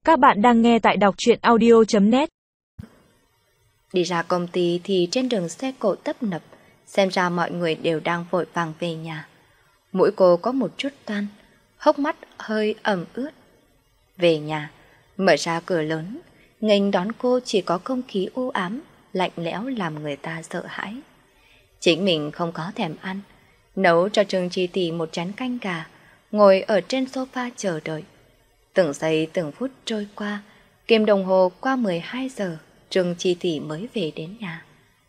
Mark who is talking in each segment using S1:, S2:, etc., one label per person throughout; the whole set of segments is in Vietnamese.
S1: Các bạn đang nghe tại đọc truyện audio.net.
S2: Đi ra công ty thì trên đường xe cộ tấp nập, xem ra mọi người đều đang vội vàng về nhà. Mũi cô có một chút toan, hốc mắt hơi ẩm ướt. Về nhà, mở ra cửa lớn, nghênh đón cô chỉ có không khí u ám, lạnh lẽo làm người ta sợ hãi. Chính mình không có thèm ăn, nấu cho Trương Chi Tỷ một chén canh gà, ngồi ở trên sofa chờ đợi. Từng giây từng phút trôi qua, kim đồng hồ qua 12 giờ, Trương Chi Tỷ mới về đến nhà.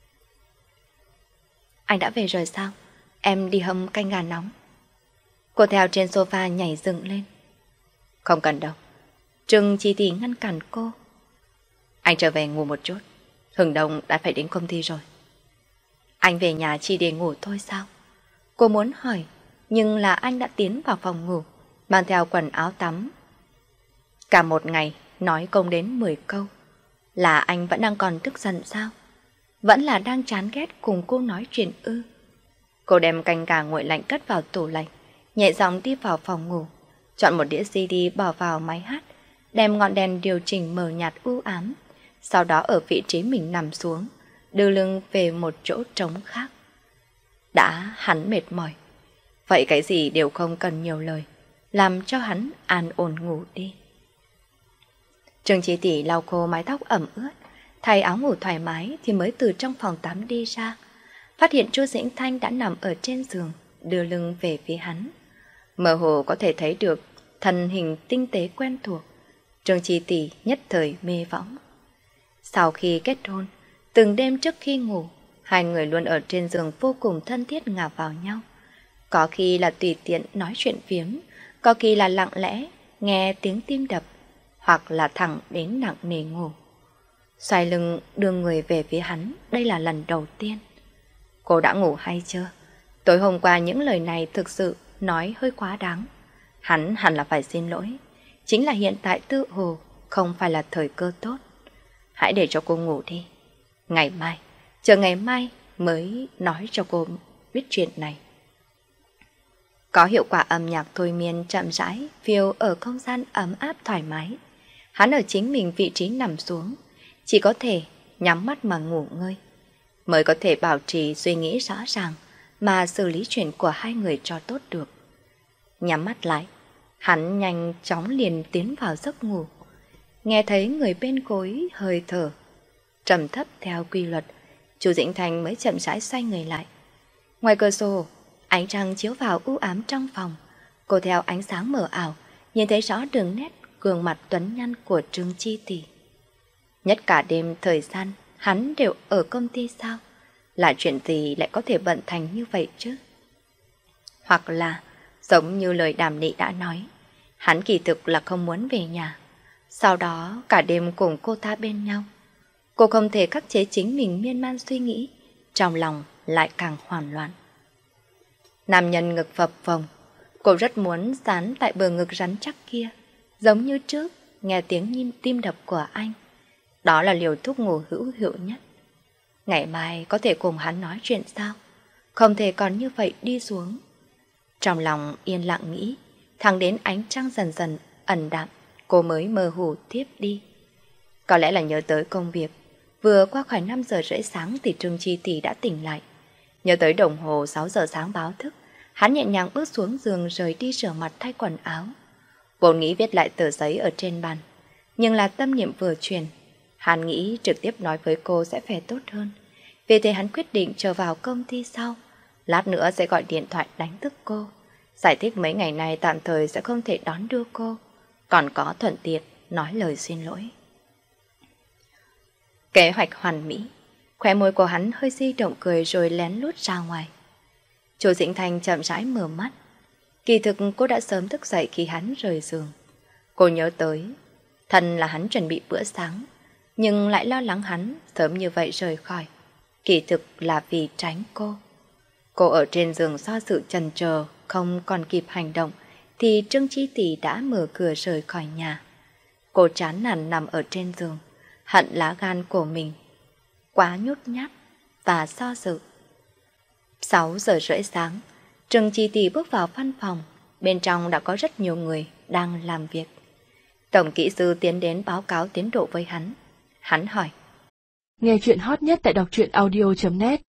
S2: Anh đã về rồi sao? Em đi hâm canh gà nóng. Cô theo trên sofa nhảy dựng lên. Không cần đâu. Trương Chi Tỷ ngăn cản cô. Anh trở về ngủ một chút. Hừng đông đã phải đến công ty rồi. Anh về nhà chỉ để ngủ thôi sao? Cô muốn hỏi, nhưng là anh đã tiến vào phòng ngủ, mang theo quần áo tắm. Cả một ngày, nói không đến 10 câu. Là anh vẫn đang còn tức giận sao? Vẫn là đang chán ghét cùng cô nói chuyện ư? Cô đem canh gà nguội lạnh cất vào tủ lạnh, nhẹ giọng đi vào phòng ngủ, chọn một đĩa CD bỏ vào máy hát, đem ngọn đèn điều chỉnh mờ nhạt u ám, sau đó ở vị trí mình nằm xuống, đưa lưng về một chỗ trống khác. Đã hắn mệt mỏi, vậy cái gì đều không cần nhiều lời, làm cho hắn an ổn ngủ đi. Trương Chi Tỷ lau khô mái tóc ẩm ướt, thay áo ngủ thoải mái thì mới từ trong phòng tắm đi ra, phát hiện Chu Dĩnh Thanh đã nằm ở trên giường, đưa lưng về phía hắn. Mơ hồ có thể thấy được thân hình tinh tế quen thuộc. Trương Chi Tỷ nhất thời mê võng. Sau khi kết hôn, từng đêm trước khi ngủ, hai người luôn ở trên giường vô cùng thân thiết ngả vào nhau. Có khi là tùy tiện nói chuyện phiếm, có khi là lặng lẽ nghe tiếng tim đập, hoặc là thẳng đến nặng nề ngủ. Xoay lưng đưa người về phía hắn, đây là lần đầu tiên. Cô đã ngủ hay chưa? Tối hôm qua những lời này thực sự nói hơi quá đáng. Hắn hẳn là phải xin lỗi. Chính là hiện tại tự hồ không phải là thời cơ tốt. Hãy để cho cô ngủ đi. Ngày mai, chờ ngày mai mới nói cho cô biết chuyện này. Có hiệu quả âm nhạc thôi miên chậm rãi, phiêu ở không gian ấm áp thoải mái. Hắn ở chính mình vị trí nằm xuống, chỉ có thể nhắm mắt mà ngủ ngơi, mới có thể bảo trì suy nghĩ rõ ràng mà xử lý chuyện của hai người cho tốt được. Nhắm mắt lại, hắn nhanh chóng liền tiến vào giấc ngủ. Nghe thấy người bên gối hơi thở trầm thấp theo quy luật, Chu Dĩnh Thanh mới chậm rãi xoay người lại. Ngoài cửa sổ, ánh trăng chiếu vào u ám trong phòng. Cô theo ánh sáng mờ ảo nhìn thấy rõ đường nét gương mặt tuấn nhăn của Trương Chi Tỷ. Nhất cả đêm thời gian hắn đều ở công ty sao? Là chuyện gì lại có thể bận thành như vậy chứ? Hoặc là giống như lời Đàm Nị đã nói, hắn kỳ thực là không muốn về nhà, sau đó cả đêm cùng cô ta bên nhau. Cô không thể khắc chế chính mình miên man suy nghĩ, trong lòng lại càng hoảng loạn. Nam nhân ngực phập phồng, cô rất muốn dán tại bờ ngực rắn chắc kia, giống như trước nghe tiếng tim đập của anh. Đó là liều thuốc ngủ hữu hiệu nhất. Ngày mai có thể cùng hắn nói chuyện sao? Không thể còn như vậy đi xuống. Trong lòng yên lặng nghĩ, thẳng đến ánh trăng dần dần ẩn đạm, cô mới mơ hồ tiếp đi. Có lẽ là nhớ tới công việc. Vừa qua khoảng 5 giờ rưỡi sáng thì Trương Chi Tỷ đã tỉnh lại. Nhớ tới đồng hồ 6 giờ sáng báo thức, hắn nhẹ nhàng bước xuống giường rời đi rửa mặt thay quần áo. Vốn nghĩ viết lại tờ giấy ở trên bàn, nhưng là tâm niệm vừa chuyển, hắn nghĩ trực tiếp nói với cô sẽ phải tốt hơn. Vì thế hắn quyết định chờ vào công ty sau, lát nữa sẽ gọi điện thoại đánh thức cô, giải thích mấy ngày nay tạm thời sẽ không thể đón đưa cô, còn có thuận tiện nói lời xin lỗi. Kế hoạch hoàn mỹ, khóe môi của hắn hơi di động cười rồi lén lút ra ngoài. Chu Dĩnh Thanh chậm rãi mở mắt. Kỳ thực cô đã sớm thức dậy khi hắn rời giường. Cô nhớ tới, thân là hắn chuẩn bị bữa sáng, nhưng lại lo lắng hắn sớm như vậy rời khỏi. Kỳ thực là vì tránh cô. Cô ở trên giường do sự chần chờ, không còn kịp hành động, thì Trương Chi Tỷ đã mở cửa rời khỏi nhà. Cô chán nản nằm ở trên giường, hận lá gan của mình, quá nhút nhát và do dự. 6 giờ rưỡi sáng, Trương Chi Tỷ bước vào văn phòng, bên trong đã có rất nhiều người đang làm việc. Tổng kỹ sư tiến đến báo cáo tiến độ với hắn. Hắn hỏi.
S1: Nghe chuyện hot nhất tại đọc truyện audio.net